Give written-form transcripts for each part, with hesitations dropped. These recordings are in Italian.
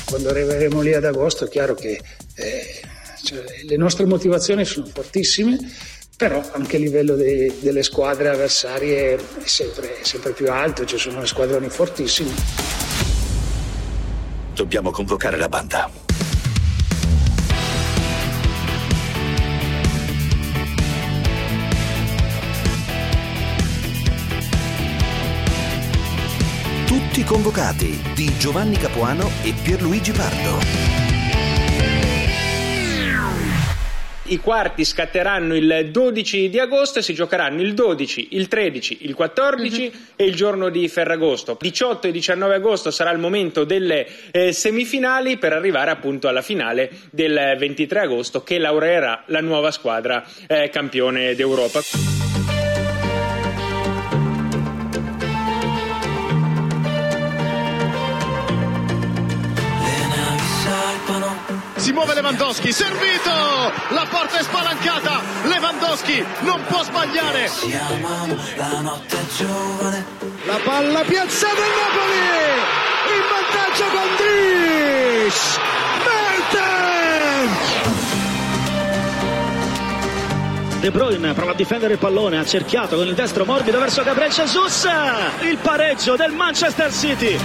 Quando arriveremo lì ad agosto è chiaro che le nostre motivazioni sono fortissime, però anche il livello delle squadre avversarie è sempre più alto, ci sono squadroni fortissimi. Dobbiamo convocare la banda. Tutti convocati di Giovanni Capuano e Pierluigi Pardo. I quarti scatteranno il 12 di agosto e si giocheranno il 12, il 13, il 14 e il giorno di Ferragosto. 18 e 19 agosto sarà il momento delle semifinali per arrivare appunto alla finale del 23 agosto che laureerà la nuova squadra campione d'Europa. Si muove Lewandowski, servito! La porta è spalancata! Lewandowski non può sbagliare! La notte è giovane. La palla piazzata al Napoli! In vantaggio con Dries! Mertens! De Bruyne prova a difendere il pallone, ha cerchiato con il destro morbido verso Gabriel Jesus! Il pareggio del Manchester City!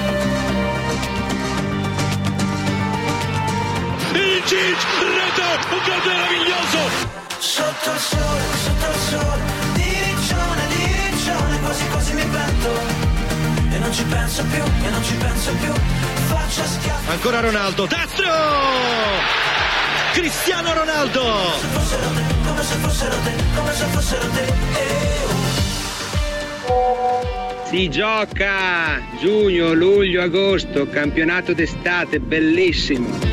Ilicic, rete, un gol meraviglioso! Sotto il sole, diriccione, quasi mi pento. E non ci penso più, faccia schiaffo. Ancora Ronaldo, destro! Cristiano Ronaldo! Come se fossero te. Si gioca giugno, luglio, agosto, campionato d'estate, bellissimo.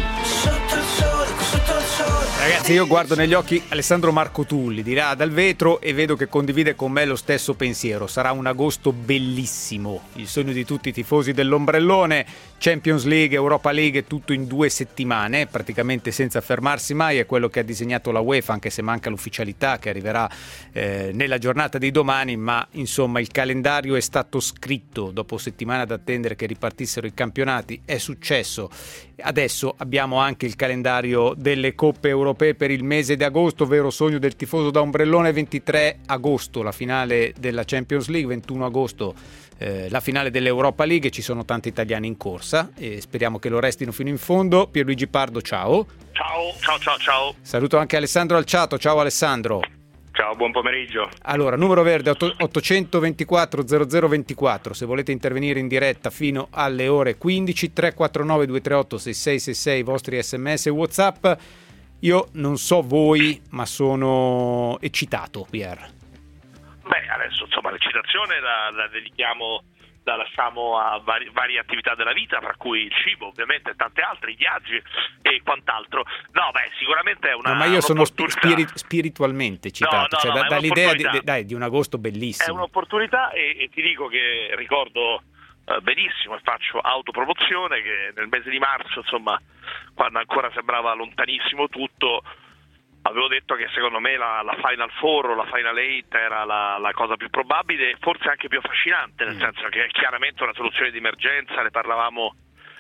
Ragazzi, io guardo negli occhi Alessandro Marco Tulli di là dal vetro e vedo che condivide con me lo stesso pensiero. Sarà un agosto bellissimo, il sogno di tutti i tifosi dell'ombrellone. Champions League, Europa League, tutto in 2 settimane, praticamente senza fermarsi mai. È quello che ha disegnato la UEFA, anche se manca l'ufficialità che arriverà nella giornata di domani, ma insomma il calendario è stato scritto. Dopo settimane ad attendere che ripartissero i campionati è successo. Adesso abbiamo anche il calendario delle coppe europee per il mese di agosto, vero sogno del tifoso da ombrellone. 23 agosto la finale della Champions League, 21 agosto la finale dell'Europa League. Ci sono tanti italiani in corsa e speriamo che lo restino fino in fondo. Pierluigi Pardo, ciao. Ciao. Saluto anche Alessandro Alciato. Ciao Alessandro. Ciao, buon pomeriggio. Allora, numero verde 824 0024, se volete intervenire in diretta fino alle ore 15, 349 238 6666, i vostri sms e WhatsApp. Io non so voi, ma sono eccitato, Pier. Beh, adesso insomma l'eccitazione la dedichiamo, la lasciamo a varie attività della vita, tra cui il cibo, ovviamente, e tante altre, i viaggi e quant'altro. No, beh, sicuramente è una. No, ma io sono spiritualmente eccitato, dall'idea di un agosto bellissimo. È un'opportunità e ti dico che ricordo benissimo, e faccio autopromozione, che nel mese di marzo, insomma, quando ancora sembrava lontanissimo tutto, avevo detto che secondo me la Final Four o la Final Eight era la cosa più probabile, forse anche più affascinante, nel senso che è chiaramente una soluzione di emergenza. Ne parlavamo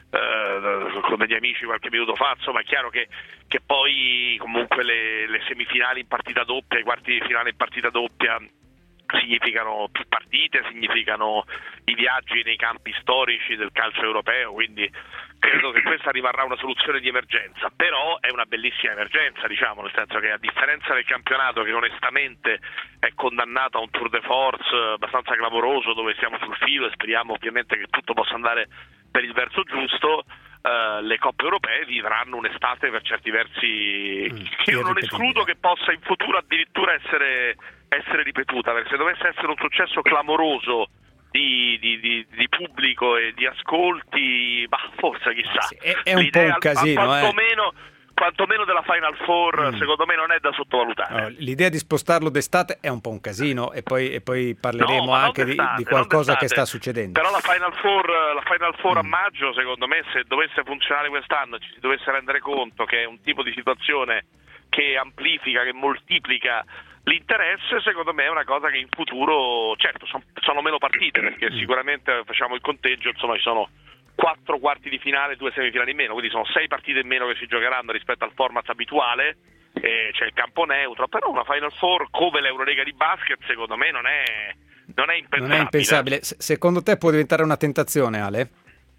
con degli amici qualche minuto fa. Insomma, è chiaro che poi comunque le semifinali in partita doppia, i quarti di finale in partita doppia significano più partite, significano i viaggi nei campi storici del calcio europeo, quindi credo che questa rimarrà una soluzione di emergenza, però è una bellissima emergenza, diciamo, nel senso che a differenza del campionato, che onestamente è condannato a un tour de force abbastanza clamoroso, dove siamo sul filo e speriamo ovviamente che tutto possa andare per il verso giusto, le coppe europee vivranno un'estate per certi versi che io non escludo che possa in futuro addirittura essere ripetuta, perché se dovesse essere un successo clamoroso di pubblico e di ascolti, forse chissà. Sì, è un po' un casino, quantomeno della Final Four, secondo me non è da sottovalutare. No, l'idea di spostarlo d'estate è un po' un casino e poi parleremo anche di qualcosa che sta succedendo. Però la Final Four a maggio, secondo me, se dovesse funzionare quest'anno, ci si dovesse rendere conto che è un tipo di situazione che amplifica, che moltiplica l'interesse, secondo me è una cosa che in futuro, certo, sono meno partite, perché sicuramente facciamo il conteggio, insomma ci sono 4 quarti di finale, 2 semifinali in meno, quindi sono 6 partite in meno che si giocheranno rispetto al format abituale, c'è il campo neutro, però una Final Four come l'Eurolega di basket secondo me non è impensabile. Non è impensabile. Secondo te può diventare una tentazione, Ale?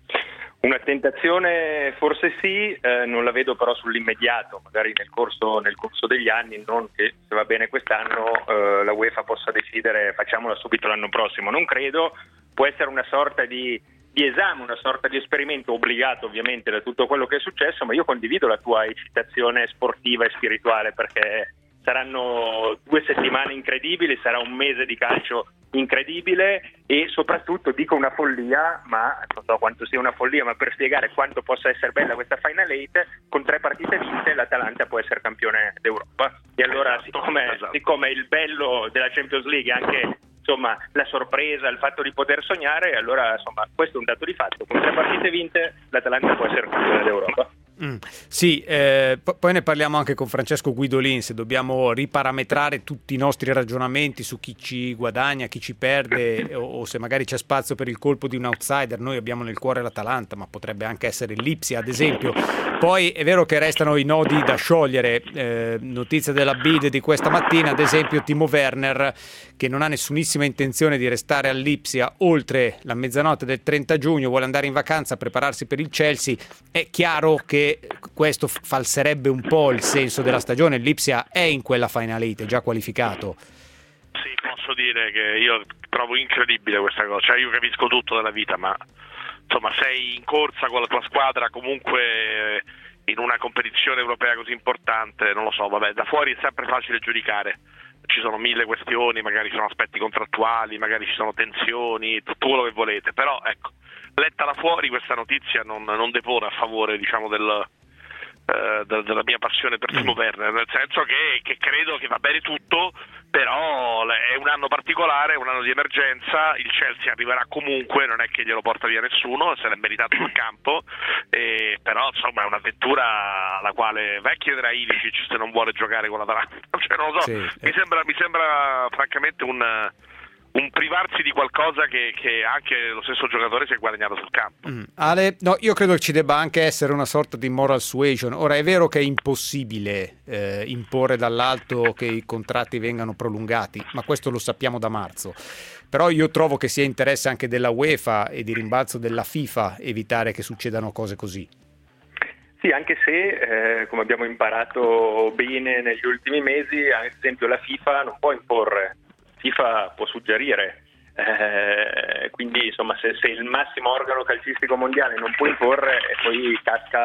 Una tentazione forse sì, non la vedo però sull'immediato, magari nel corso degli anni, non che se va bene quest'anno la UEFA possa decidere facciamola subito l'anno prossimo, non credo. Può essere una sorta di esame, una sorta di esperimento obbligato ovviamente da tutto quello che è successo, ma io condivido la tua eccitazione sportiva e spirituale, perché saranno 2 settimane incredibili, sarà un mese di calcio incredibile e soprattutto dico una follia, ma non so quanto sia una follia, ma per spiegare quanto possa essere bella questa Final Eight, con 3 partite vinte l'Atalanta può essere campione d'Europa. E allora siccome il bello della Champions League è anche la sorpresa, il fatto di poter sognare, allora questo è un dato di fatto, con 3 partite vinte l'Atalanta può essere campione d'Europa. Sì, poi ne parliamo anche con Francesco Guidolin, se dobbiamo riparametrare tutti i nostri ragionamenti su chi ci guadagna, chi ci perde o se magari c'è spazio per il colpo di un outsider. Noi abbiamo nel cuore l'Atalanta, ma potrebbe anche essere l'Ipsia ad esempio. Poi è vero che restano i nodi da sciogliere, notizia della BID di questa mattina, ad esempio Timo Werner che non ha nessunissima intenzione di restare all'Ipsia oltre la mezzanotte del 30 giugno, vuole andare in vacanza a prepararsi per il Chelsea. È chiaro che questo falserebbe un po' il senso della stagione. L'Ipsia è in quella Final Eight, è già qualificato. Sì, posso dire che io trovo incredibile questa cosa, cioè io capisco tutto della vita, ma insomma sei in corsa con la tua squadra comunque in una competizione europea così importante, non lo so, vabbè, da fuori è sempre facile giudicare, ci sono 1000 questioni, magari ci sono aspetti contrattuali, magari ci sono tensioni, tutto quello che volete, però ecco, letta da fuori questa notizia non depone a favore, diciamo, della mia passione per Timo Werner, nel senso che credo che va bene tutto, però è un anno particolare, un anno di emergenza, il Chelsea arriverà comunque, non è che glielo porta via nessuno, se l'è meritato sul campo, però insomma è un'avventura alla quale vai a chiedere a Ilicic se non vuole giocare con l'Atalanta, cioè non lo so, sì. mi sembra francamente un privarsi di qualcosa che anche lo stesso giocatore si è guadagnato sul campo. Ale, no, io credo che ci debba anche essere una sorta di moral suasion. Ora è vero che è impossibile imporre dall'alto che i contratti vengano prolungati, ma questo lo sappiamo da marzo. Però io trovo che sia interesse anche della UEFA e di rimbalzo della FIFA evitare che succedano cose così. Sì, anche se, come abbiamo imparato bene negli ultimi mesi, ad esempio la FIFA non può imporre, FIFA può suggerire, quindi insomma se il massimo organo calcistico mondiale non può imporre e poi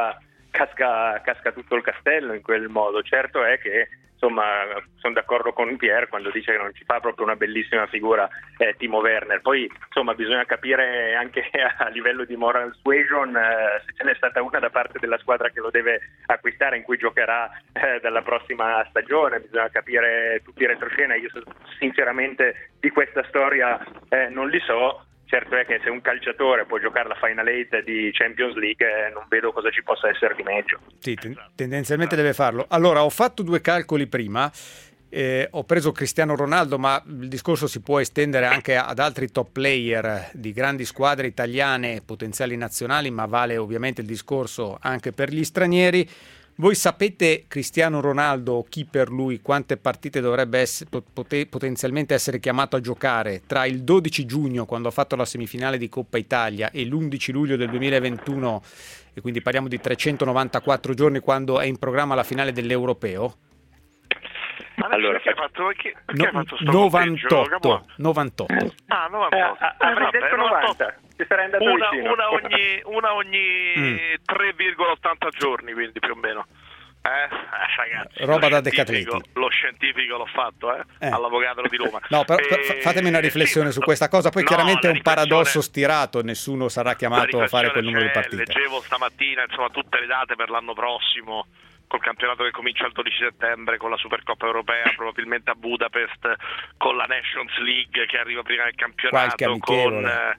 casca tutto il castello in quel modo. Certo è che insomma sono d'accordo con Pierre quando dice che non ci fa proprio una bellissima figura Timo Werner. Poi insomma bisogna capire anche a livello di moral suasion se ce n'è stata una da parte della squadra che lo deve acquistare, in cui giocherà dalla prossima stagione. Bisogna capire tutti i retroscena. Io sinceramente di questa storia non li so. Certo è che se un calciatore può giocare la Final Eight di Champions League non vedo cosa ci possa essere di meglio. Sì, tendenzialmente deve farlo. Allora, ho fatto 2 calcoli prima, ho preso Cristiano Ronaldo, ma il discorso si può estendere anche ad altri top player di grandi squadre italiane, potenziali nazionali, ma vale ovviamente il discorso anche per gli stranieri. Voi sapete Cristiano Ronaldo, chi per lui, quante partite dovrebbe potenzialmente essere chiamato a giocare tra il 12 giugno, quando ha fatto la semifinale di Coppa Italia, e l'11 luglio del 2021, e quindi parliamo di 394 giorni, quando è in programma la finale dell'Europeo? Allora, perché hai fatto sto 98. Ah, 98. Avrei detto 90. Ci sarei andato vicino. Una ogni 3,80 giorni, quindi più o meno. Ragazzi, roba da decatleti. Lo scientifico l'ho fatto, all'avvocato di Roma. No, però fatemi una riflessione su questa cosa. Poi chiaramente è un paradosso stirato, nessuno sarà chiamato a fare quel numero di partite. Leggevo stamattina, insomma, tutte le date per l'anno prossimo, col campionato che comincia il 12 settembre, con la Supercoppa europea probabilmente a Budapest, con la Nations League che arriva prima del campionato, con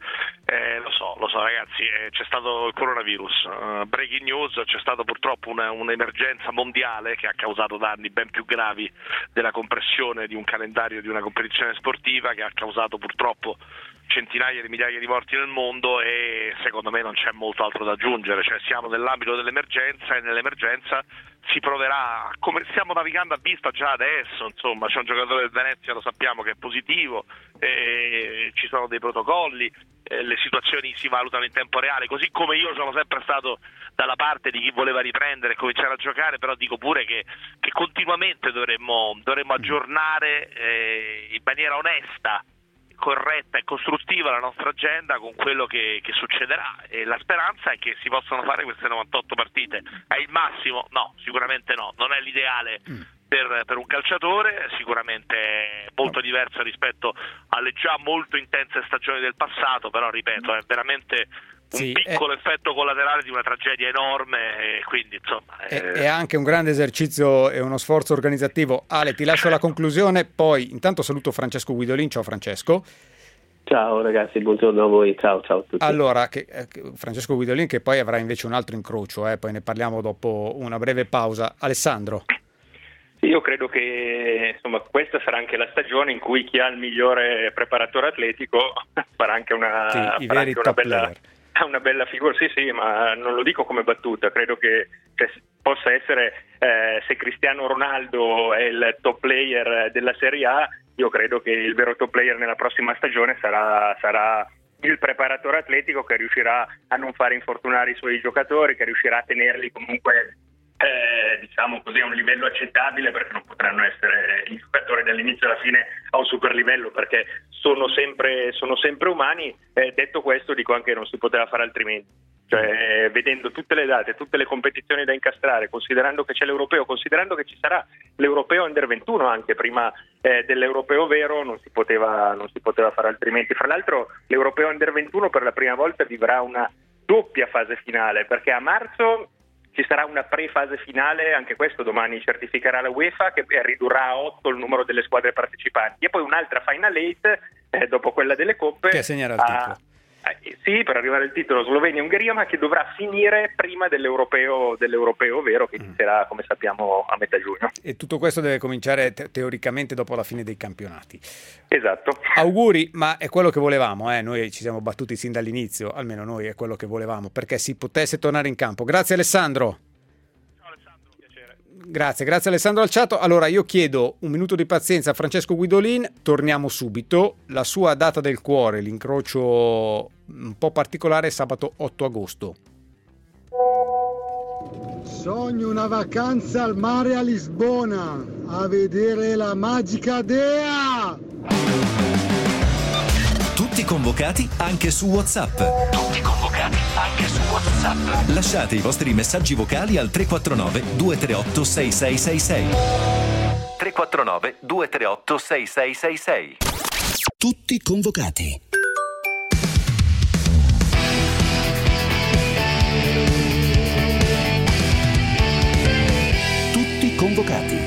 lo so ragazzi, c'è stato il coronavirus, breaking news, c'è stata purtroppo un'emergenza mondiale che ha causato danni ben più gravi della compressione di un calendario di una competizione sportiva, che ha causato purtroppo centinaia di migliaia di morti nel mondo e secondo me non c'è molto altro da aggiungere, cioè siamo nell'ambito dell'emergenza e nell'emergenza si proverà, come stiamo navigando a vista già adesso, insomma c'è un giocatore del Venezia, lo sappiamo, che è positivo, ci sono dei protocolli, le situazioni si valutano in tempo reale, così come io sono sempre stato dalla parte di chi voleva riprendere e cominciare a giocare, però dico pure che continuamente dovremmo aggiornare in maniera onesta, corretta e costruttiva la nostra agenda con quello che succederà, e la speranza è che si possano fare queste 98 partite. È il massimo? No, sicuramente no, non è l'ideale per un calciatore, sicuramente molto diverso rispetto alle già molto intense stagioni del passato, però ripeto, è veramente un piccolo effetto collaterale di una tragedia enorme, e quindi insomma è anche un grande esercizio e uno sforzo organizzativo. Ale, ti lascio la conclusione, poi intanto saluto Francesco Guidolin. Ciao Francesco. Ciao ragazzi, buongiorno a voi, ciao a tutti. Allora, Francesco Guidolin, che poi avrà invece un altro incrocio, poi ne parliamo dopo una breve pausa. Alessandro. Io credo che insomma questa sarà anche la stagione in cui chi ha il migliore preparatore atletico farà anche una bella figura, sì, ma non lo dico come battuta, credo che possa essere, se Cristiano Ronaldo è il top player della Serie A, io credo che il vero top player nella prossima stagione sarà il preparatore atletico, che riuscirà a non fare infortunare i suoi giocatori, che riuscirà a tenerli comunque diciamo così a un livello accettabile, perché non potranno essere i giocatori dall'inizio alla fine a un super livello, perché sono sempre umani. Detto questo, dico anche che non si poteva fare altrimenti, cioè vedendo tutte le date, tutte le competizioni da incastrare, considerando che c'è l'Europeo, considerando che ci sarà l'Europeo Under 21 anche prima dell'Europeo vero, non si poteva fare altrimenti. Fra l'altro l'Europeo Under 21 per la prima volta vivrà una doppia fase finale, perché a marzo ci sarà una pre-fase finale, anche questo domani certificherà la UEFA, che ridurrà a 8 il numero delle squadre partecipanti, e poi un'altra Final 8 dopo quella delle coppe, che segnerà il titolo. Sì, per arrivare al titolo Slovenia e Ungheria, ma che dovrà finire prima dell'Europeo vero, che inizierà, come sappiamo, a metà giugno. E tutto questo deve cominciare teoricamente dopo la fine dei campionati. Esatto. Auguri, ma è quello che volevamo, noi ci siamo battuti sin dall'inizio, almeno noi è quello che volevamo, perché si potesse tornare in campo. Grazie Alessandro. Grazie Alessandro Alciato. Allora io chiedo un minuto di pazienza a Francesco Guidolin, torniamo subito. La sua data del cuore, l'incrocio un po' particolare, è sabato 8 agosto. Sogno una vacanza al mare a Lisbona, a vedere la magica dea! Tutti convocati anche su WhatsApp. Lasciate i vostri messaggi vocali al 349 238 6666. 349 238 6666. Tutti convocati. Tutti convocati.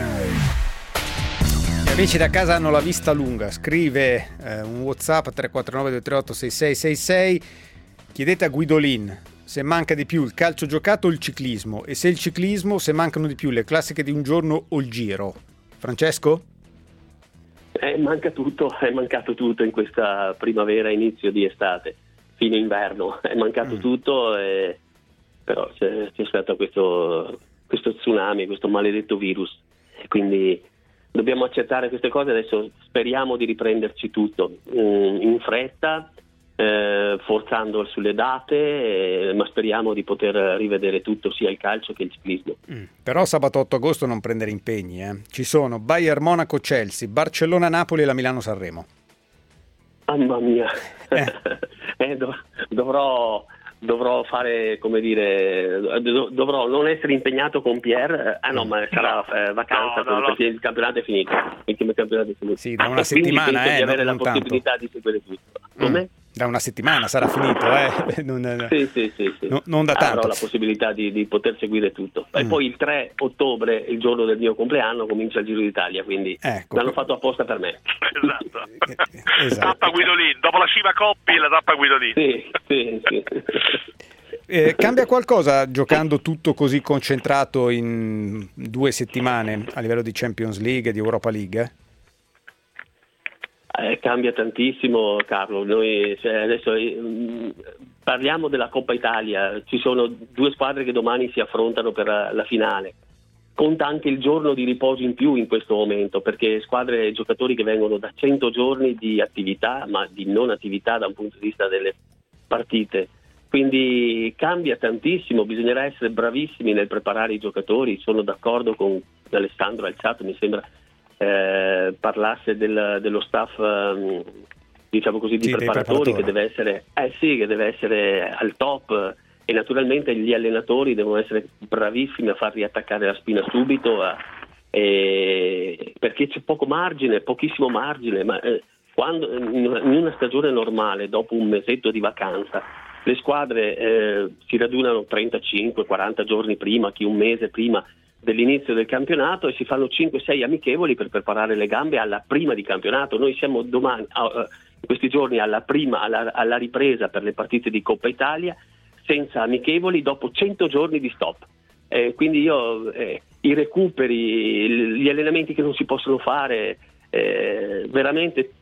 Amici da casa hanno la vista lunga, scrive un WhatsApp 349 238 6666. Chiedete a Guidolin se manca di più il calcio giocato o il ciclismo, e se il ciclismo, se mancano di più le classiche di un giorno o il Giro. Francesco? Manca tutto, è mancato tutto in questa primavera, inizio di estate, fine inverno, è mancato tutto, però c'è stato questo tsunami, questo maledetto virus, e quindi dobbiamo accettare queste cose. Adesso speriamo di riprenderci tutto in fretta, forzando sulle date, ma speriamo di poter rivedere tutto, sia il calcio che il ciclismo. Però sabato 8 agosto non prendere impegni, Ci sono Bayern Monaco-Chelsea, Barcellona-Napoli e la Milano-Sanremo. Mamma mia. Dovrò fare, come dire, dovrò non essere impegnato con Pierre. Ma sarà vacanza, perché il campionato è finito. Il campionato è finito. Sì, da una settimana, di avere la possibilità di seguire tutto. Come? Da una settimana sarà finito, Sì. Non da tanto. Avrò la possibilità di poter seguire tutto. E poi il 3 ottobre, il giorno del mio compleanno, comincia il Giro d'Italia, quindi l'hanno fatto apposta per me. Esatto. Tappa Guidolin, dopo la Cima Coppi la tappa Guidolin. Sì. Cambia qualcosa giocando tutto così concentrato in 2 settimane a livello di Champions League e di Europa League? Cambia tantissimo, Carlo. Noi adesso parliamo della Coppa Italia, ci sono 2 squadre che domani si affrontano per la finale. Conta anche il giorno di riposo in più in questo momento, perché squadre e giocatori che vengono da 100 giorni di attività, ma di non attività da un punto di vista delle partite. Quindi cambia tantissimo, bisognerà essere bravissimi nel preparare i giocatori. Sono d'accordo con Alessandro Alciato, mi sembra parlasse dello staff diciamo così di preparatori che deve essere al top, e naturalmente gli allenatori devono essere bravissimi a far riattaccare la spina subito, perché c'è pochissimo margine, ma quando in una stagione normale, dopo un mesetto di vacanza, le squadre si radunano 35-40 giorni prima, chi un mese prima dell'inizio del campionato, e si fanno 5-6 amichevoli per preparare le gambe alla prima di campionato. Noi siamo domani, in questi giorni, alla ripresa per le partite di Coppa Italia, senza amichevoli, dopo 100 giorni di stop. Quindi i recuperi, gli allenamenti che non si possono fare, veramente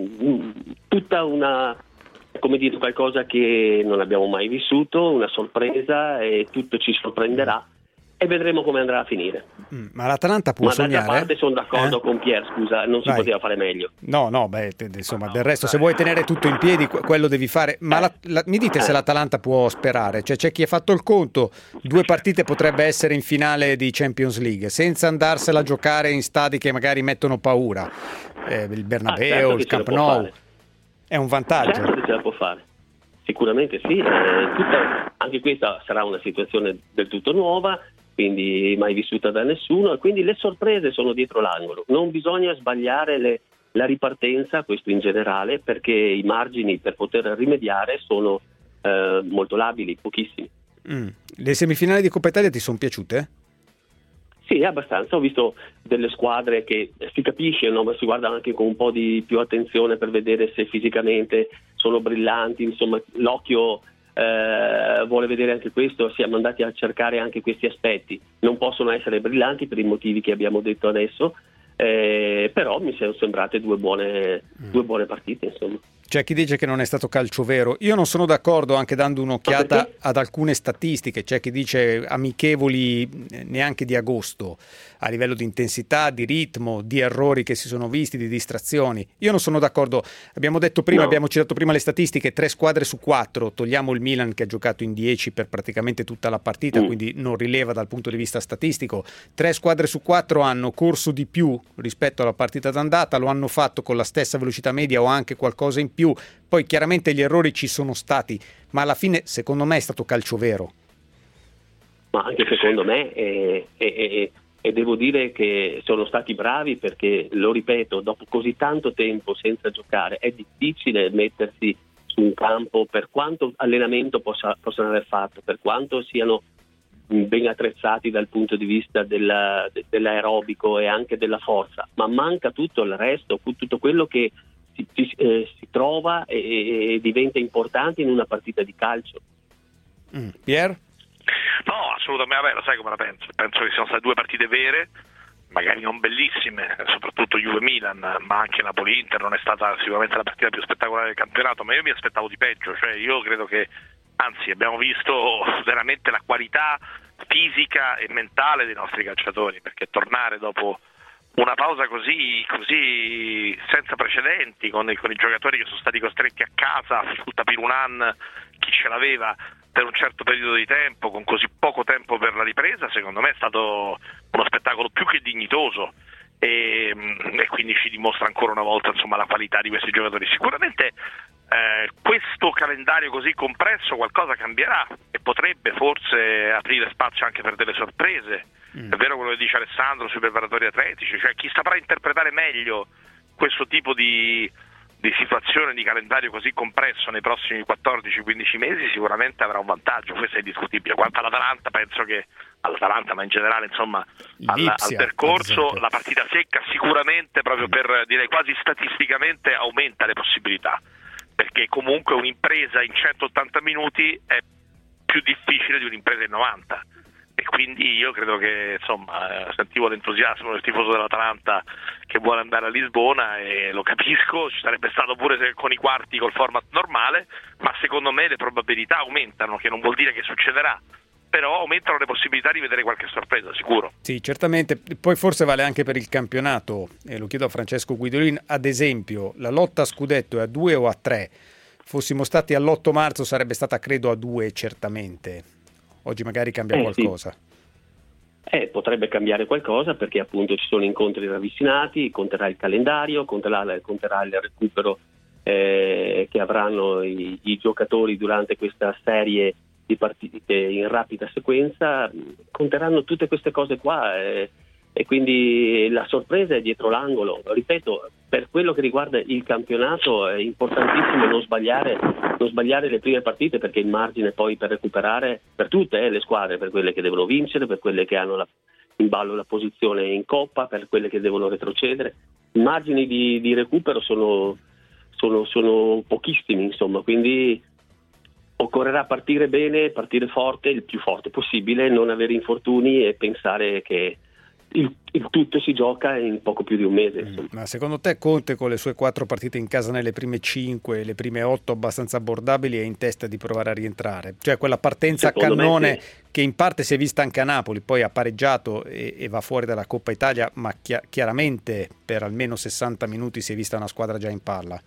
tutta una, come dire, qualcosa che non abbiamo mai vissuto, una sorpresa, e tutto ci sorprenderà e vedremo come andrà a finire. Ma l'Atalanta può sognare? D'altra parte sono d'accordo con Pier, scusa, non si poteva fare meglio. No, insomma, del resto, se vuoi tenere tutto in piedi, quello devi fare. Ma mi dite se l'Atalanta può sperare? Cioè, c'è chi ha fatto il conto, 2 partite potrebbe essere in finale di Champions League, senza andarsela a giocare in stadi che magari mettono paura. Il Bernabeu, il Camp Nou. È un vantaggio. Certo che ce la può fare. Sicuramente sì. Anche questa sarà una situazione del tutto nuova, quindi mai vissuta da nessuno, e quindi le sorprese sono dietro l'angolo. Non bisogna sbagliare la ripartenza, questo in generale, perché i margini per poter rimediare sono molto labili, pochissimi. Le semifinali di Coppa Italia ti sono piaciute? Sì, abbastanza. Ho visto delle squadre che si capisce, no? Ma si guarda anche con un po' di più attenzione per vedere se fisicamente sono brillanti, insomma l'occhio vuole vedere anche questo, siamo andati a cercare anche questi aspetti. Non possono essere brillanti per i motivi che abbiamo detto adesso, però mi sono sembrate due buone partite, insomma. C'è chi dice che non è stato calcio vero. Io non sono d'accordo, anche dando un'occhiata ad alcune statistiche. C'è chi dice amichevoli neanche di agosto, a livello di intensità, di ritmo, di errori che si sono visti, di distrazioni. Io non sono d'accordo. Abbiamo citato prima le statistiche, 3 squadre su 4, togliamo il Milan che ha giocato in 10 per praticamente tutta la partita, quindi non rileva dal punto di vista statistico. 3 squadre su 4 hanno corso di più rispetto alla partita d'andata, lo hanno fatto con la stessa velocità media o anche qualcosa in più. Poi chiaramente gli errori ci sono stati, ma alla fine secondo me è stato calcio vero. Ma anche secondo me, e devo dire che sono stati bravi, perché, lo ripeto, dopo così tanto tempo senza giocare è difficile mettersi su un campo, per quanto allenamento possano aver fatto, per quanto siano ben attrezzati dal punto di vista dell'aerobico e anche della forza, ma manca tutto il resto, tutto quello che si trova e diventa importante in una partita di calcio. Pier? No, assolutamente. Vabbè, lo sai come la penso. Penso che siano state 2 partite vere, magari non bellissime, soprattutto Juve-Milan, ma anche Napoli-Inter non è stata sicuramente la partita più spettacolare del campionato, ma io mi aspettavo di peggio. Cioè, io credo che, anzi, abbiamo visto veramente la qualità fisica e mentale dei nostri calciatori, perché tornare dopo una pausa così senza precedenti, con i giocatori che sono stati costretti a casa, sul tapirunan chi ce l'aveva per un certo periodo di tempo, con così poco tempo per la ripresa, secondo me è stato uno spettacolo più che dignitoso, e quindi ci dimostra ancora una volta, insomma, la qualità di questi giocatori. Sicuramente questo calendario così compresso qualcosa cambierà e potrebbe forse aprire spazio anche per delle sorprese. È vero quello che dice Alessandro sui preparatori atletici, cioè chi saprà interpretare meglio questo tipo di situazione, di calendario così compresso nei prossimi 14-15 mesi sicuramente avrà un vantaggio, questo è indiscutibile. Quanto all'Atalanta, penso che all'Atalanta, ma in generale, insomma, al percorso, la partita secca sicuramente, proprio per dire quasi statisticamente, aumenta le possibilità, perché comunque un'impresa in 180 minuti è più difficile di un'impresa in 90, e quindi io credo che, insomma, sentivo l'entusiasmo del tifoso dell'Atalanta che vuole andare a Lisbona, e lo capisco, ci sarebbe stato pure con i quarti col format normale, ma secondo me le probabilità aumentano, che non vuol dire che succederà, però aumentano le possibilità di vedere qualche sorpresa, sicuro. Sì, certamente. Poi forse vale anche per il campionato, e lo chiedo a Francesco Guidolin, ad esempio la lotta a scudetto è a 2 o a 3? Fossimo stati all'8 marzo sarebbe stata credo a 2 certamente. Oggi magari cambia qualcosa. Sì. Potrebbe cambiare qualcosa, perché appunto ci sono incontri ravvicinati, conterà il calendario, conterà il recupero che avranno i giocatori durante questa serie di partite in rapida sequenza, conteranno tutte queste cose qua, e quindi la sorpresa è dietro l'angolo. Ripeto, per quello che riguarda il campionato è importantissimo non sbagliare le prime partite, perché il margine poi per recuperare per tutte le squadre, per quelle che devono vincere, per quelle che hanno in ballo la posizione in Coppa, per quelle che devono retrocedere, i margini di recupero sono pochissimi, insomma, quindi occorrerà partire bene, partire forte, il più forte possibile, non avere infortuni e pensare che il tutto si gioca in poco più di un mese. Insomma. Ma secondo te Conte, con le sue 4 partite in casa nelle prime 5, le prime 8 abbastanza abbordabili, è in testa di provare a rientrare? Cioè quella partenza secondo a cannone sì, che in parte si è vista anche a Napoli, poi ha pareggiato e va fuori dalla Coppa Italia, ma chiaramente per almeno 60 minuti si è vista una squadra già in palla.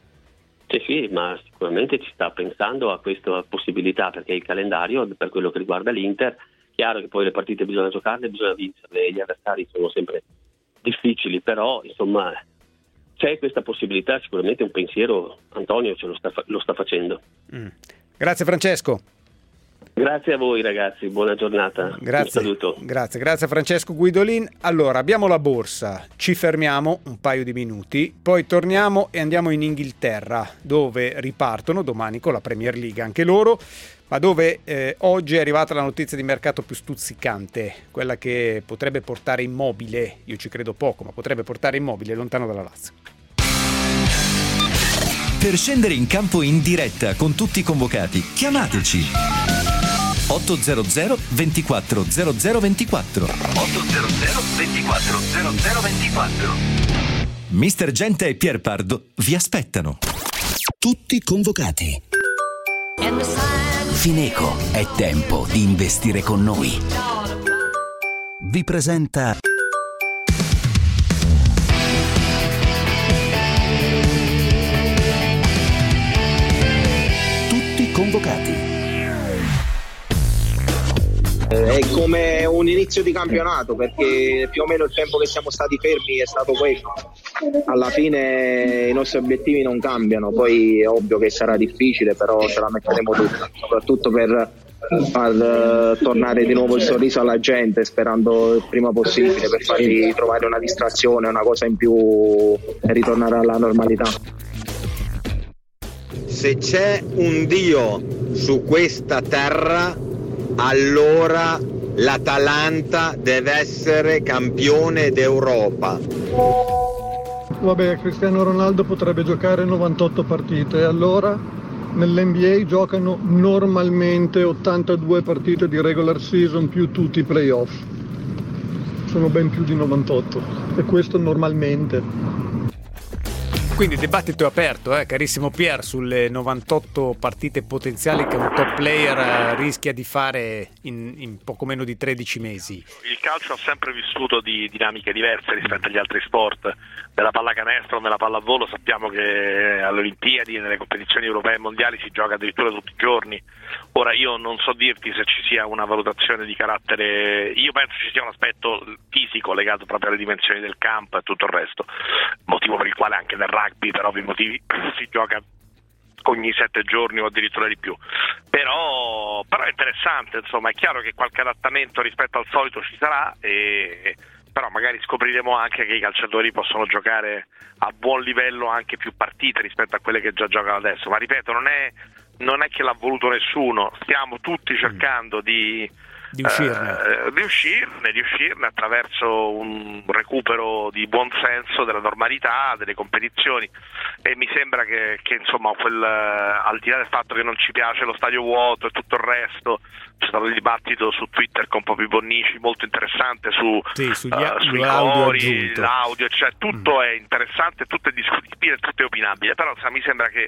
Sì, ma sicuramente ci sta pensando a questa possibilità, perché il calendario, per quello che riguarda l'Inter, chiaro che poi le partite bisogna giocarle, bisogna vincerle, gli avversari sono sempre difficili, però insomma c'è questa possibilità, sicuramente un pensiero Antonio ce lo sta facendo. Grazie Francesco. Grazie a voi ragazzi, buona giornata. Grazie. Un saluto. Grazie Francesco Guidolin. Allora, abbiamo la borsa, ci fermiamo un paio di minuti, poi torniamo e andiamo in Inghilterra, dove ripartono domani con la Premier League anche loro, ma dove oggi è arrivata la notizia di mercato più stuzzicante, quella che potrebbe portare Immobile, io ci credo poco, ma potrebbe portare Immobile lontano dalla Lazio. Per scendere in campo in diretta con tutti i convocati, chiamateci 800 24 0024 800 24 0024. Mister Gente e Pier Pardo vi aspettano. Tutti convocati. Fineco, è tempo di investire con noi. Vi presenta Tutti convocati. È come un inizio di campionato, perché più o meno il tempo che siamo stati fermi è stato questo. Alla fine i nostri obiettivi non cambiano, poi è ovvio che sarà difficile, però ce la metteremo tutta, soprattutto per far tornare di nuovo il sorriso alla gente, sperando il prima possibile, per fargli trovare una distrazione, una cosa in più e ritornare alla normalità. Se c'è un Dio su questa terra, allora l'Atalanta deve essere campione d'Europa. Vabbè, Cristiano Ronaldo potrebbe giocare 98 partite, allora nell'NBA giocano normalmente 82 partite di regular season più tutti i playoff. Sono ben più di 98, e questo normalmente. Quindi il dibattito è aperto, carissimo Pier, sulle 98 partite potenziali che un top player rischia di fare in poco meno di 13 mesi. Il calcio ha sempre vissuto di dinamiche diverse rispetto agli altri sport. Nella pallacanestro, nella pallavolo sappiamo che alle Olimpiadi, nelle competizioni europee e mondiali si gioca addirittura tutti i giorni. Ora io non so dirti se ci sia una valutazione di carattere, io penso ci sia un aspetto fisico legato proprio alle dimensioni del campo e tutto il resto, motivo per il quale anche nel rugby per ovvi motivi si gioca ogni 7 giorni o addirittura di più, però è interessante, insomma. È chiaro che qualche adattamento rispetto al solito ci sarà, però magari scopriremo anche che i calciatori possono giocare a buon livello anche più partite rispetto a quelle che già giocano adesso, ma ripeto, non è che l'ha voluto nessuno, stiamo tutti cercando di di uscirne attraverso un recupero di buonsenso della normalità, delle competizioni, e mi sembra che insomma al di là del fatto che non ci piace lo stadio vuoto e tutto il resto, c'è stato il dibattito su Twitter con Popi Bonnici molto interessante sui cori, l'audio, cioè tutto è interessante, tutto è discutibile, tutto è opinabile, però mi sembra che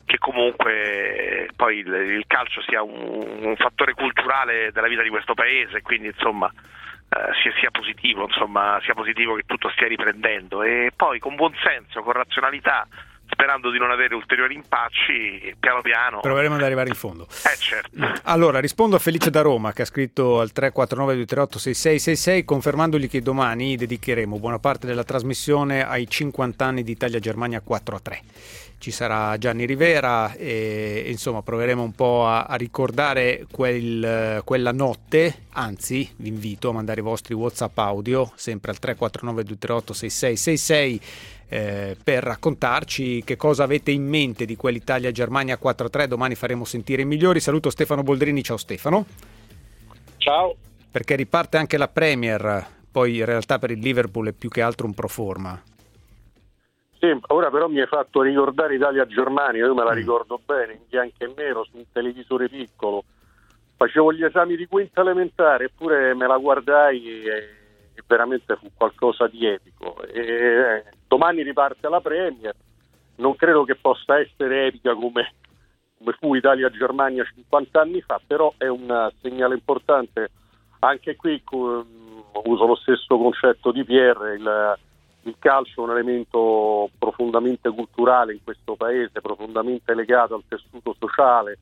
comunque poi il calcio sia un fattore culturale della vita di questo paese, quindi insomma sia positivo che tutto stia riprendendo, e poi con buon senso, con razionalità, sperando di non avere ulteriori impacci, piano piano proveremo ad arrivare in fondo. Certo. Allora rispondo a Felice da Roma, che ha scritto al 349-238-6666, confermandogli che domani dedicheremo buona parte della trasmissione ai 50 anni di Italia-Germania 4-3. Ci sarà Gianni Rivera e insomma proveremo un po' a ricordare quella notte. Anzi, vi invito a mandare i vostri WhatsApp audio sempre al 349-238-6666 per raccontarci che cosa avete in mente di quell'Italia-Germania 4-3. Domani faremo sentire i migliori. Saluto Stefano Boldrini. Ciao Stefano. Ciao. Perché riparte anche la Premier, poi in realtà per il Liverpool è più che altro un pro forma. Sì, ora però mi hai fatto ricordare Italia-Germania, io me la ricordo bene, in bianco e nero, su un televisore piccolo. Facevo gli esami di quinta elementare, eppure me la guardai e veramente fu qualcosa di epico. E domani riparte la Premier, non credo che possa essere epica come fu Italia-Germania 50 anni fa, però è un segnale importante. Anche qui uso lo stesso concetto di Pierre, il calcio è un elemento profondamente culturale in questo paese, profondamente legato al tessuto sociale.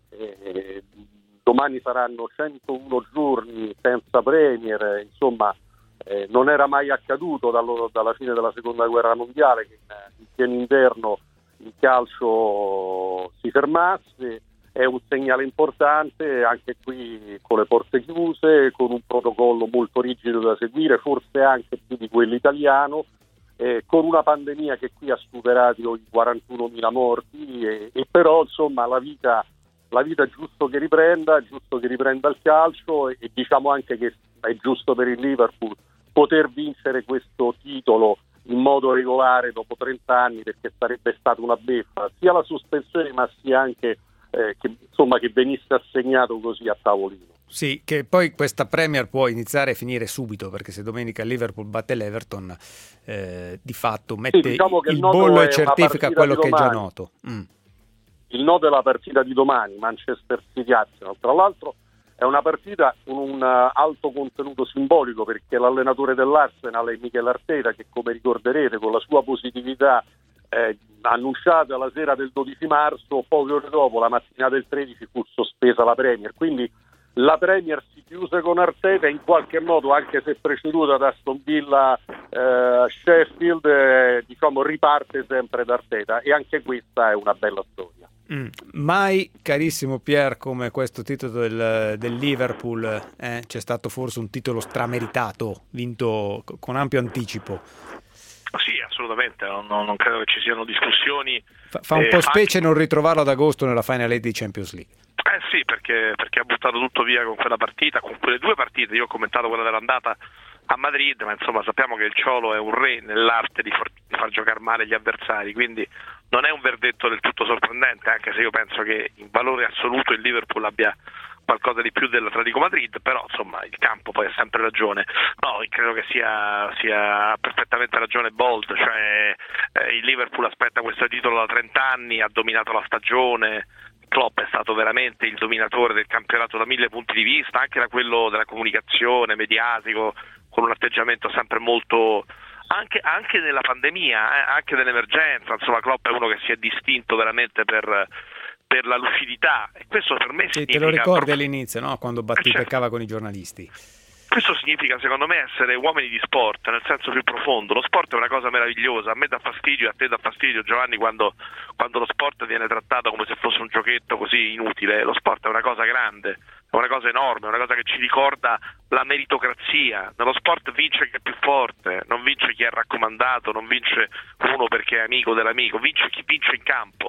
Domani saranno 101 giorni senza Premier, insomma non era mai accaduto dalla fine della seconda guerra mondiale che in pieno inverno il calcio si fermasse. È un segnale importante, anche qui con le porte chiuse, con un protocollo molto rigido da seguire, forse anche più di quello italiano, con una pandemia che qui ha superato i 41.000 morti, e però insomma la vita è giusto che riprenda il calcio, e diciamo anche che è giusto per il Liverpool poter vincere questo titolo in modo regolare dopo 30 anni, perché sarebbe stata una beffa sia la sospensione ma sia anche che venisse assegnato così a tavolino. Sì, che poi questa Premier può iniziare e finire subito, perché se domenica il Liverpool batte l'Everton di fatto mette il bollo e certifica quello che è già noto. Il nodo è la partita di domani, Manchester City-Arsenal. Tra l'altro è una partita con un alto contenuto simbolico, perché l'allenatore dell'Arsenal è Mikel Arteta, che come ricorderete con la sua positività annunciata la sera del 12 marzo, poche ore dopo, la mattina del 13, fu sospesa la Premier. Quindi la Premier si chiuse con Arteta, in qualche modo, anche se preceduta da Aston Villa, Sheffield, riparte sempre da Arteta, e anche questa è una bella storia. Mai, carissimo Pier, come questo titolo del Liverpool, c'è stato forse un titolo strameritato, vinto con ampio anticipo. Sì, assolutamente, non credo che ci siano discussioni. Fa un po' specie non ritrovarlo ad agosto nella Final 8 di Champions League. Sì, perché ha buttato tutto via con quella partita, con quelle due partite. Io ho commentato quella dell'andata a Madrid, ma insomma sappiamo che il Cholo è un re nell'arte di far giocare male gli avversari, quindi non è un verdetto del tutto sorprendente, anche se io penso che in valore assoluto il Liverpool abbia qualcosa di più dell'Atletico Madrid, però insomma il campo poi ha sempre ragione. No, credo che sia perfettamente ragione Bolt, cioè il Liverpool aspetta questo titolo da 30 anni, ha dominato la stagione, Klopp è stato veramente il dominatore del campionato da 1000 punti di vista, anche da quello della comunicazione, mediatico, con un atteggiamento sempre molto, anche nella pandemia, anche nell'emergenza, insomma Klopp è uno che si è distinto veramente per la lucidità, e questo per me significa... Te lo ricordi all'inizio, no? Quando beccava con i giornalisti. Questo significa, secondo me, essere uomini di sport, nel senso più profondo. Lo sport è una cosa meravigliosa, a me dà fastidio, a te dà fastidio, Giovanni, quando lo sport viene trattato come se fosse un giochetto così inutile. Lo sport è una cosa grande, è una cosa enorme, è una cosa che ci ricorda la meritocrazia. Nello sport vince chi è più forte, non vince chi è raccomandato, non vince uno perché è amico dell'amico, vince chi vince in campo.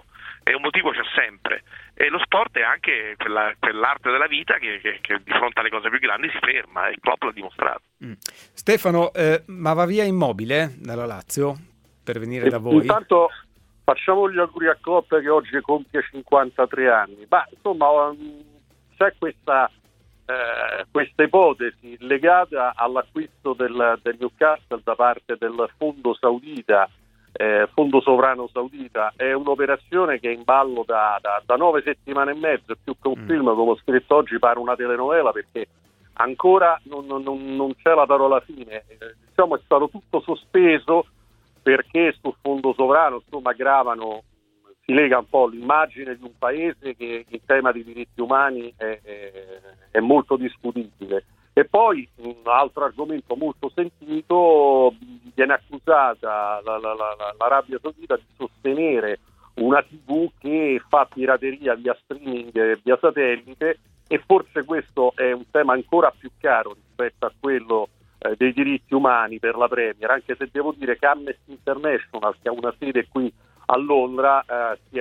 e un motivo c'è sempre, e lo sport è anche quell'arte della vita che di fronte alle cose più grandi si ferma, e il Klopp l'ha dimostrato. Stefano, ma va via Immobile dalla Lazio per venire da voi? Intanto facciamo gli auguri a Klopp che oggi compie 53 anni, ma insomma c'è questa ipotesi legata all'acquisto del Newcastle da parte del fondo saudita, fondo sovrano saudita. È un'operazione che è in ballo da 9 settimane e mezzo, più che un film, come ho scritto oggi, pare una telenovela, perché ancora non c'è la parola fine. Diciamo è stato tutto sospeso perché sul fondo sovrano si lega un po' l'immagine di un paese che in tema di diritti umani è molto discutibile. E poi un altro argomento molto sentito: viene accusata l'Arabia Saudita di sostenere una TV che fa pirateria via streaming e via satellite, e forse questo è un tema ancora più caro rispetto a quello dei diritti umani per la Premier, anche se devo dire che Amnesty International, che ha una sede qui a Londra, si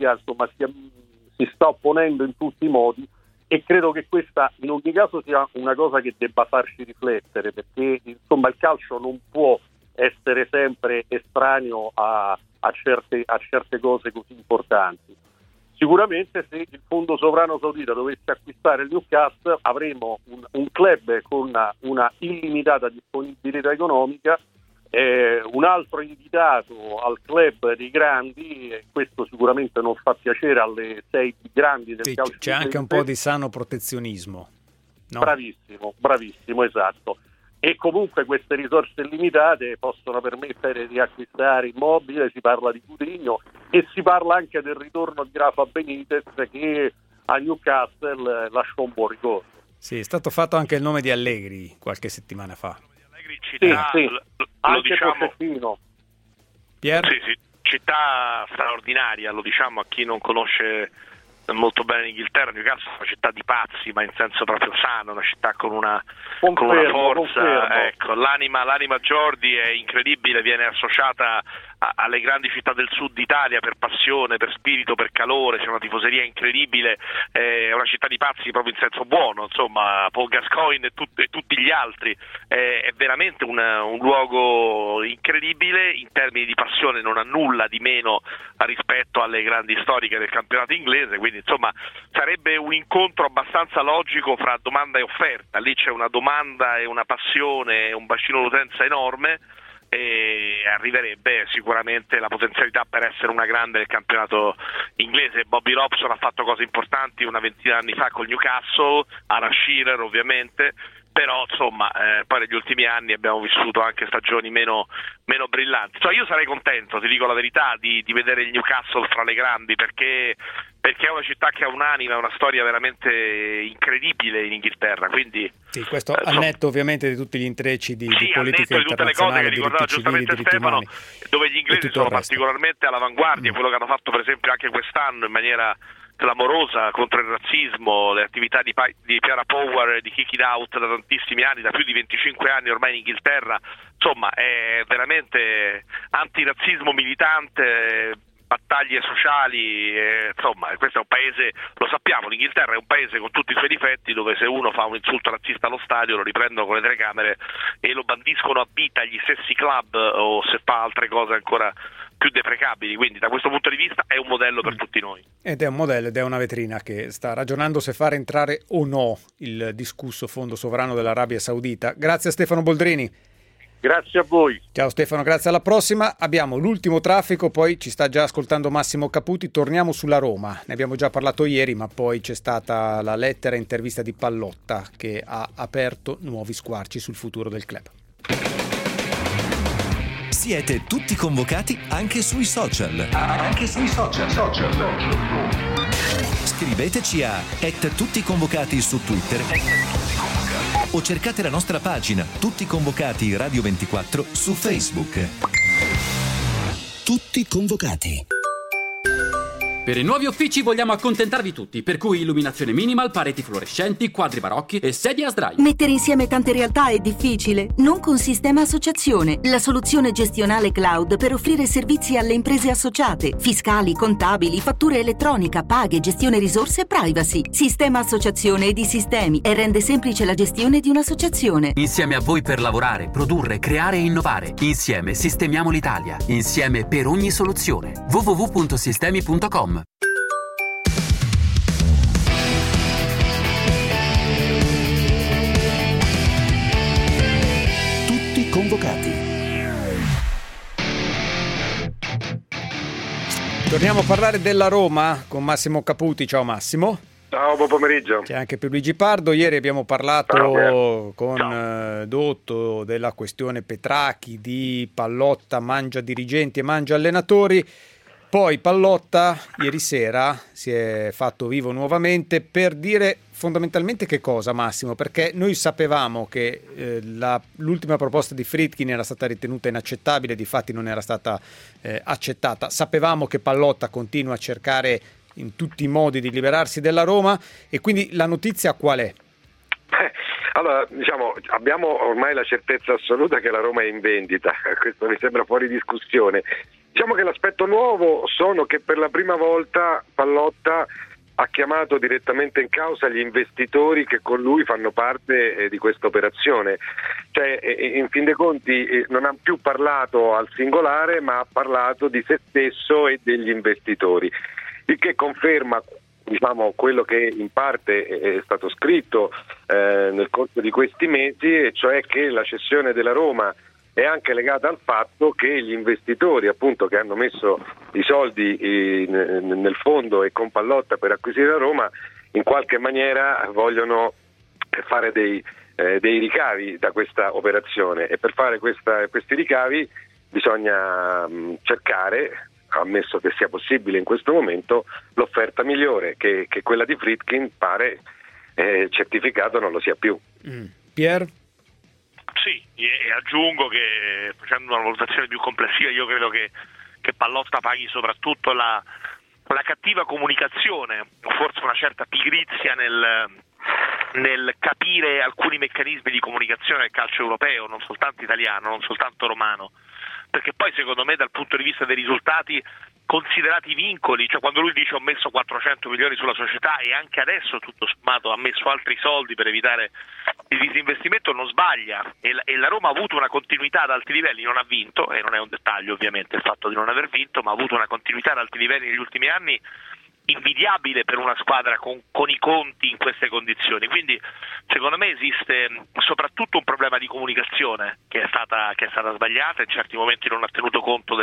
sta opponendo in tutti i modi, e credo che questa in ogni caso sia una cosa che debba farci riflettere, perché insomma il calcio non può essere sempre estraneo a certe cose così importanti. Sicuramente se il fondo sovrano saudita dovesse acquistare il Newcastle avremo un club con una illimitata disponibilità economica, un altro invitato al club dei grandi, e questo sicuramente non fa piacere alle 6 grandi del calcio. C'è anche un po' di sano protezionismo, no? Bravissimo, esatto. E comunque queste risorse limitate possono permettere di acquistare Immobile, si parla di Coutinho e si parla anche del ritorno di Rafa Benitez, che a Newcastle lasciò un buon ricordo. Sì, è stato fatto anche il nome di Allegri qualche settimana fa. Città, sì. Lo Anche diciamo, Pochettino. Pier? Sì, città straordinaria, lo diciamo a chi non conosce molto bene l'Inghilterra. Newcastle è una città di pazzi, ma in senso proprio sano, una città con una forza. Confermo. Ecco, l'anima Jordi è incredibile, viene associata alle grandi città del sud Italia per passione, per spirito, per calore, c'è una tifoseria incredibile, è una città di pazzi proprio in senso buono, insomma, Paul Gascoigne e tutti gli altri, è veramente un luogo incredibile in termini di passione, non ha nulla di meno rispetto alle grandi storiche del campionato inglese, quindi insomma sarebbe un incontro abbastanza logico fra domanda e offerta. Lì c'è una domanda e una passione e un bacino d'utenza enorme, e arriverebbe sicuramente la potenzialità per essere una grande del campionato inglese. Bobby Robson ha fatto cose importanti una ventina di anni fa col Newcastle, Alan Shearer ovviamente, però insomma poi negli ultimi anni abbiamo vissuto anche stagioni meno brillanti. Cioè, io sarei contento, ti dico la verità, di vedere il Newcastle fra le grandi, perché è una città che ha un'anima, una storia veramente incredibile in Inghilterra, quindi sì, questo al netto ovviamente di tutti gli intrecci di politica di tutte le cose che ricordava giustamente Stefano, dove gli inglesi sono particolarmente all'avanguardia, quello che hanno fatto per esempio anche quest'anno in maniera clamorosa contro il razzismo, le attività di Piara Power e di Kick It Out da tantissimi anni, da più di 25 anni ormai in Inghilterra, insomma è veramente antirazzismo militante, battaglie sociali, insomma questo è un paese, lo sappiamo, l'Inghilterra è un paese con tutti i suoi difetti, dove se uno fa un insulto razzista allo stadio lo riprendono con le telecamere e lo bandiscono a vita agli stessi club, o se fa altre cose ancora più deprecabili, quindi da questo punto di vista è un modello per tutti noi. Ed è un modello, ed è una vetrina che sta ragionando se far entrare o no il discusso fondo sovrano dell'Arabia Saudita. Grazie a Stefano Boldrini. Grazie a voi. Ciao Stefano, grazie, alla prossima. Abbiamo l'ultimo traffico, poi ci sta già ascoltando Massimo Caputi, torniamo sulla Roma. Ne abbiamo già parlato ieri, ma poi c'è stata la lettera intervista di Pallotta che ha aperto nuovi squarci sul futuro del club. Siete tutti convocati anche sui social. Scriveteci a @tutticonvocati su Twitter o cercate la nostra pagina Tutti Convocati Radio 24 su Facebook. Tutti convocati. Per i nuovi uffici vogliamo accontentarvi tutti, per cui illuminazione minimal, pareti fluorescenti, quadri barocchi e sedie a sdraio. Mettere insieme tante realtà è difficile? Non con Sistema Associazione, la soluzione gestionale cloud per offrire servizi alle imprese associate, fiscali, contabili, fatture elettronica, paghe, gestione risorse e privacy. Sistema Associazione è di sistemi e rende semplice la gestione di un'associazione. Insieme a voi per lavorare, produrre, creare e innovare. Insieme sistemiamo l'Italia. Insieme per ogni soluzione. www.sistemi.com. Tutti convocati. Torniamo a parlare della Roma con Massimo Caputi. Ciao Massimo. Ciao, buon pomeriggio. C'è anche Pierluigi Pardo. Ieri abbiamo parlato con Dotto della questione Petracchi, di Pallotta mangia dirigenti e mangia allenatori. Poi Pallotta ieri sera si è fatto vivo nuovamente per dire fondamentalmente che cosa, Massimo? Perché noi sapevamo che l'ultima proposta di Friedkin era stata ritenuta inaccettabile, difatti non era stata accettata. Sapevamo che Pallotta continua a cercare in tutti i modi di liberarsi della Roma, e quindi la notizia qual è? Allora, diciamo, abbiamo ormai la certezza assoluta che la Roma è in vendita, questo mi sembra fuori discussione. Diciamo che l'aspetto nuovo sono che per la prima volta Pallotta ha chiamato direttamente in causa gli investitori che con lui fanno parte di questa operazione. Cioè, in fin dei conti, non ha più parlato al singolare, ma ha parlato di se stesso e degli investitori, il che conferma, diciamo, quello che in parte è stato scritto nel corso di questi mesi, e cioè che la cessione della Roma è anche legata al fatto che gli investitori, appunto, che hanno messo i soldi nel fondo e con Pallotta per acquisire la Roma, in qualche maniera vogliono fare dei ricavi da questa operazione, e per fare questi ricavi bisogna cercare, ammesso che sia possibile in questo momento, l'offerta migliore, che quella di Friedkin pare certificato non lo sia più. Pier? Sì, e aggiungo che, facendo una valutazione più complessiva, io credo che Pallotta paghi soprattutto la cattiva comunicazione, forse una certa pigrizia nel capire alcuni meccanismi di comunicazione del calcio europeo, non soltanto italiano, non soltanto romano, perché poi secondo me dal punto di vista dei risultati, considerati vincoli, cioè quando lui dice ho messo 400 milioni sulla società e anche adesso tutto sommato ha messo altri soldi per evitare il disinvestimento, non sbaglia, e la Roma ha avuto una continuità ad alti livelli, non ha vinto, e non è un dettaglio ovviamente il fatto di non aver vinto, ma ha avuto una continuità ad alti livelli negli ultimi anni invidiabile per una squadra con i conti in queste condizioni. Quindi secondo me esiste soprattutto un problema di comunicazione che è stata sbagliata, in certi momenti non ha tenuto conto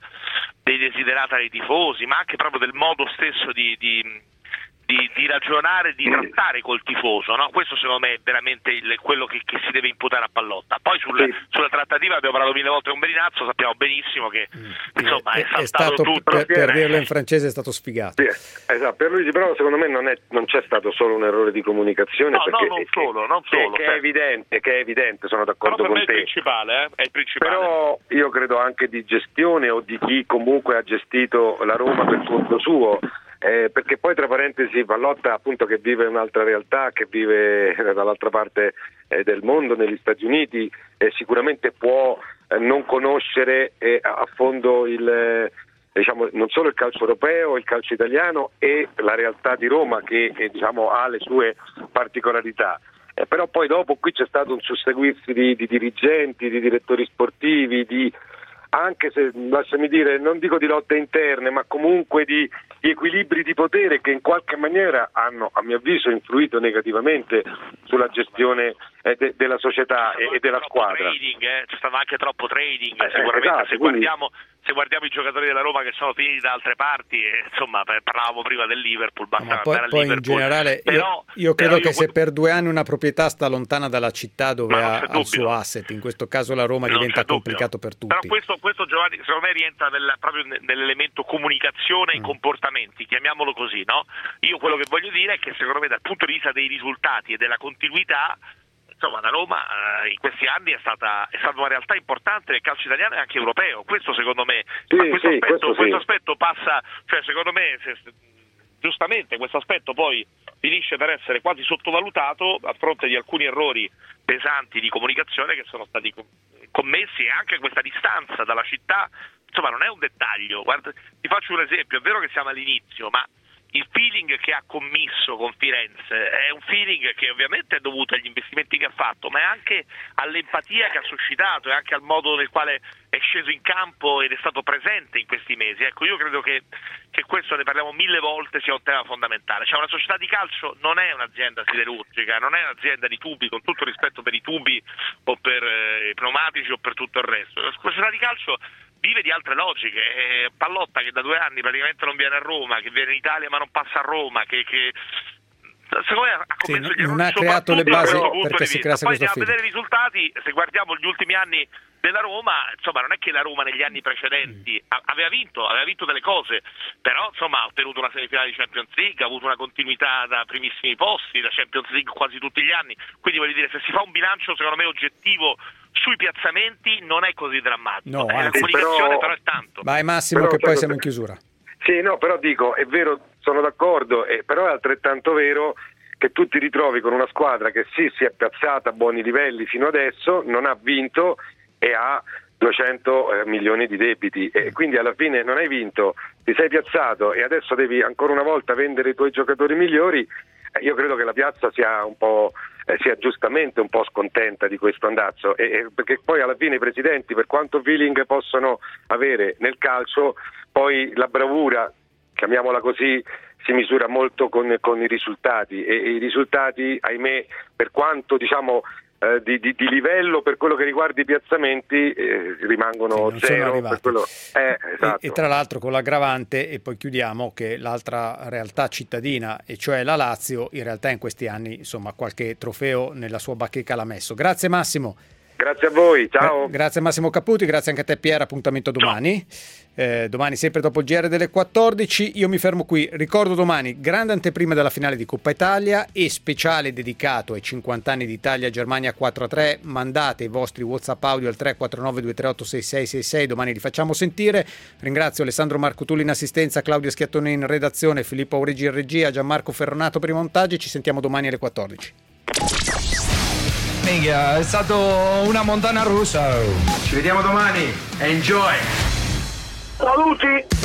dei desiderata dei tifosi, ma anche proprio del modo stesso di ragionare, di trattare col tifoso, no? Questo secondo me è veramente quello che si deve imputare a Pallotta. Poi sulla trattativa abbiamo parlato 1000 volte con Berinazzo, sappiamo benissimo che insomma è saltato tutto. Per dirlo in francese è stato sfigato. Sì, esatto, per Luigi, però secondo me non c'è stato solo un errore di comunicazione, no, perché non solo, che è evidente, sono d'accordo però con te. È il principale. Però io credo anche di gestione, o di chi comunque ha gestito la Roma per conto suo. Perché poi, tra parentesi, Pallotta, appunto, che vive un'altra realtà, che vive dall'altra parte del mondo, negli Stati Uniti, sicuramente può non conoscere a fondo diciamo, non solo il calcio europeo, il calcio italiano e la realtà di Roma, che diciamo ha le sue particolarità. Però poi dopo qui c'è stato un susseguirsi di dirigenti, di direttori sportivi, anche se, lasciami dire, non dico di lotte interne, ma comunque di equilibri di potere che in qualche maniera hanno, a mio avviso, influito negativamente sulla gestione della società e della squadra. C'è stato anche troppo trading, sicuramente. Esatto, se guardiamo i giocatori della Roma che sono finiti da altre parti, insomma, parlavamo prima del Liverpool, basta andare al poi Liverpool. In generale io credo che se per 2 anni una proprietà sta lontana dalla città dove ha il suo asset, in questo caso la Roma diventa complicato per tutti. Però questo Giovanni, secondo me rientra proprio nell'elemento comunicazione e comportamenti, chiamiamolo così, no? Io quello che voglio dire è che secondo me dal punto di vista dei risultati e della continuità insomma la Roma in questi anni è stata una realtà importante nel calcio italiano e anche europeo. Questo secondo me, questo aspetto passa, cioè secondo me giustamente questo aspetto poi finisce per essere quasi sottovalutato a fronte di alcuni errori pesanti di comunicazione che sono stati commessi, e anche questa distanza dalla città, insomma non è un dettaglio. Guarda, ti faccio un esempio, è vero che siamo all'inizio, ma il feeling che ha commisso con Firenze è un feeling che ovviamente è dovuto agli investimenti che ha fatto, ma è anche all'empatia che ha suscitato e anche al modo nel quale è sceso in campo ed è stato presente in questi mesi. Ecco, io credo che questo, ne parliamo 1000 volte, sia un tema fondamentale. Cioè, una società di calcio non è un'azienda siderurgica, non è un'azienda di tubi, con tutto il rispetto per i tubi o per i pneumatici o per tutto il resto. La società di calcio vive di altre logiche. Pallotta, che da 2 anni praticamente non viene a Roma, che viene in Italia ma non passa a Roma, che secondo me ha commesso gli errori, non ha creato le basi perché si creasse poi questo andiamo a vedere i risultati. Se guardiamo gli ultimi anni della Roma, insomma non è che la Roma negli anni precedenti aveva vinto delle cose, però insomma ha ottenuto una semifinale di Champions League, ha avuto una continuità da primissimi posti, da Champions League quasi tutti gli anni, quindi voglio dire, se si fa un bilancio secondo me oggettivo sui piazzamenti non è così drammatico. No, la comunicazione però è tanto. Vai Massimo, che poi siamo in chiusura. Sì, no, però dico, è vero, sono d'accordo, però è altrettanto vero che tu ti ritrovi con una squadra che sì, si è piazzata a buoni livelli fino adesso, non ha vinto e ha 200 milioni di debiti, e quindi alla fine non hai vinto, ti sei piazzato e adesso devi ancora una volta vendere i tuoi giocatori migliori. Io credo che la piazza sia un po' sia giustamente un po' scontenta di questo andazzo, perché poi alla fine i presidenti, per quanto feeling possono avere nel calcio, poi la bravura, chiamiamola così, si misura molto con i risultati, e i risultati, ahimè, per quanto diciamo di livello per quello che riguarda i piazzamenti, rimangono zero per quello. Esatto. E tra l'altro con l'aggravante, e poi chiudiamo, che l'altra realtà cittadina, e cioè la Lazio, in realtà in questi anni insomma qualche trofeo nella sua bacheca l'ha messo. Grazie Massimo. Grazie a voi, ciao. Grazie Massimo Caputi, grazie anche a te Pier, appuntamento domani. Domani sempre dopo il GR delle 14, io mi fermo qui. Ricordo domani, grande anteprima della finale di Coppa Italia e speciale dedicato ai 50 anni d'Italia-Germania 4-3. Mandate i vostri WhatsApp audio al 349-238-6666, domani li facciamo sentire. Ringrazio Alessandro Marcotulli in assistenza, Claudio Schiattone in redazione, Filippo Aurigi in regia, Gianmarco Ferronato per i montaggi. Ci sentiamo domani alle 14. Minchia, è stato una montagna russa. Ci vediamo domani. Enjoy. Saluti.